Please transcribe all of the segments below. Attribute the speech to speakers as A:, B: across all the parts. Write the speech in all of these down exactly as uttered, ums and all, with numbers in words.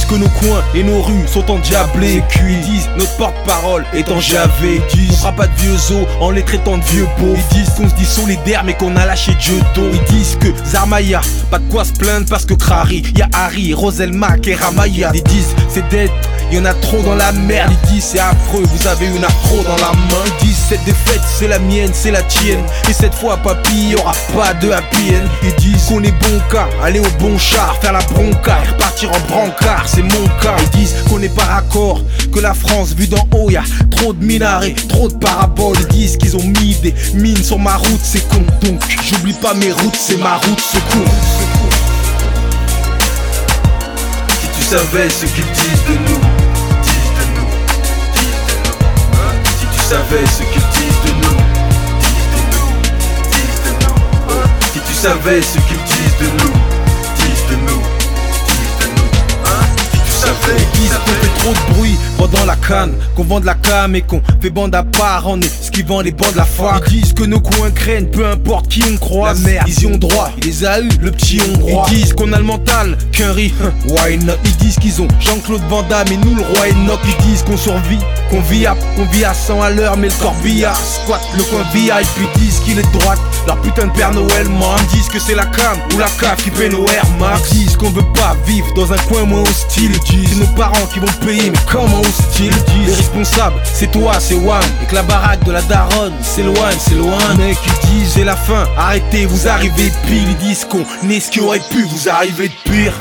A: que nos coins et nos rues sont endiablés. Ils disent notre porte-parole est enjavé. Ils disent on fera pas de vieux os en les traitant de vieux beaux. Ils disent qu'on se dit solidaire mais qu'on a lâché Dieu dos. Ils disent que Zarmaya, pas de quoi se plaindre parce que Krari, y'a Harry, Roselmack et Ramaya. Ils disent c'est dead, y'en a trop dans la merde. Ils disent c'est affreux, vous avez une afro dans la main. Ils disent cette défaite c'est la mienne, c'est la tienne. Et cette fois papy, y'aura pas de happy end. Ils disent qu'on est bon cas, aller au bon char, faire la bronca et repartir en brancard, c'est mon cas. Ils disent qu'on n'est pas raccord, que la France vue d'en haut y'a trop de minarets, trop de paraboles. Ils disent qu'ils ont mis des mines sur ma route, c'est con. Donc j'oublie pas mes routes, c'est ma route, secours.
B: Si tu savais ce qu'ils disent de nous, disent de nous, disent de nous, hein? Si tu savais ce qu'ils disent de nous, disent de nous, disent de nous, hein? Si tu savais ce qu'ils disent de nous, disent de nous, disent de nous, hein? Si tu savais,
A: ils disent qu'on fait trop de bruit pendant la canne, qu'on vend de la cam et qu'on fait bande à part en esquivant les bancs de la fac. Ils disent que nos coins craignent, peu importe qui on croise. La merde, ils y ont droit, il les a eu, le petit hongrois. Ils disent qu'on a le mental, qu'un riz, why not. Ils disent qu'ils ont Jean-Claude Van Damme et nous le roi Enoch. Ils disent qu'on survit, qu'on vit à, qu'on vit à cent à l'heure, mais le corbillard squat le coin V I. Puis ils disent qu'il est de droite, leur putain de Père Noël, man. Ils disent que c'est la cam ou la cave qui paie nos Air Max. Ils disent qu'on veut pas vivre dans un coin moins hostile. Ils disent c'est nos parents qui vont payer, mais comment hostile. Ils disent les responsables, c'est toi, c'est Wam. Et que la baraque de la daronne, c'est loin, c'est loin. Mec, ils disent c'est la fin, arrêtez, vous arrivez pile. Ils disent qu'on est ce qui aurait pu vous arriver de pire.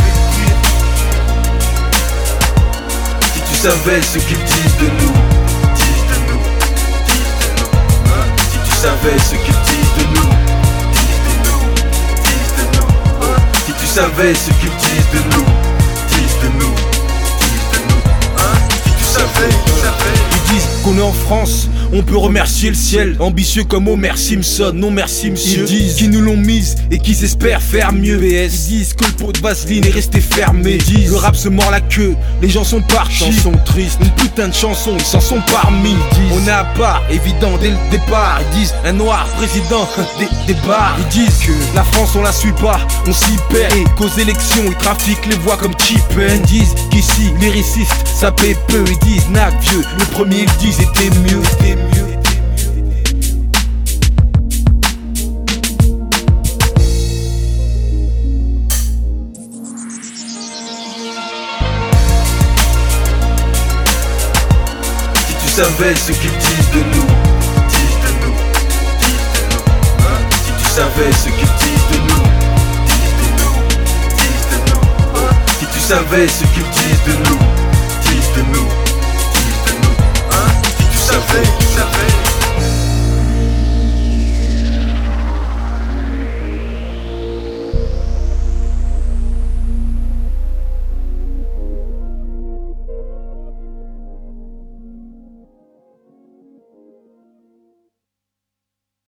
B: Si tu savais ce qu'ils disent de nous, disent de nous, disent de nous, hein? Si tu savais ce qu'ils disent de nous, disent de nous, disent de nous, hein? Si tu savais ce qu'ils disent de nous, disent de nous, disent de nous, hein? Si tu savais, tu savais.
A: Ils disent qu'on est en France, on peut remercier le ciel. Ambitieux comme Homer Simpson, non merci monsieur. Ils disent qu'ils nous l'ont mise et qu'ils espèrent faire mieux. P S, ils disent que le pot de vaseline est resté fermé. Ils disent le rap se mord la queue, les gens sont partis. Chanson triste, une putain de chanson, ils s'en sont parmi. Ils disent on est à part, évident dès le départ. Ils disent un noir président des, des bars. Ils disent que la France on la suit pas, on s'y perd. Et qu'aux élections ils trafiquent les voix comme Chippen. Ils disent qu'ici les récistes ça paie peu. Ils disent nac vieux, le premier ils disent était mieux, était mieux.
B: Si tu savais ce qu'ils disent de nous, disent de nous, disent de nous, hein? Si tu savais ce qu'ils disent de nous, disent de nous, disent de nous, hein? Si tu savais ce qu'ils disent de nous.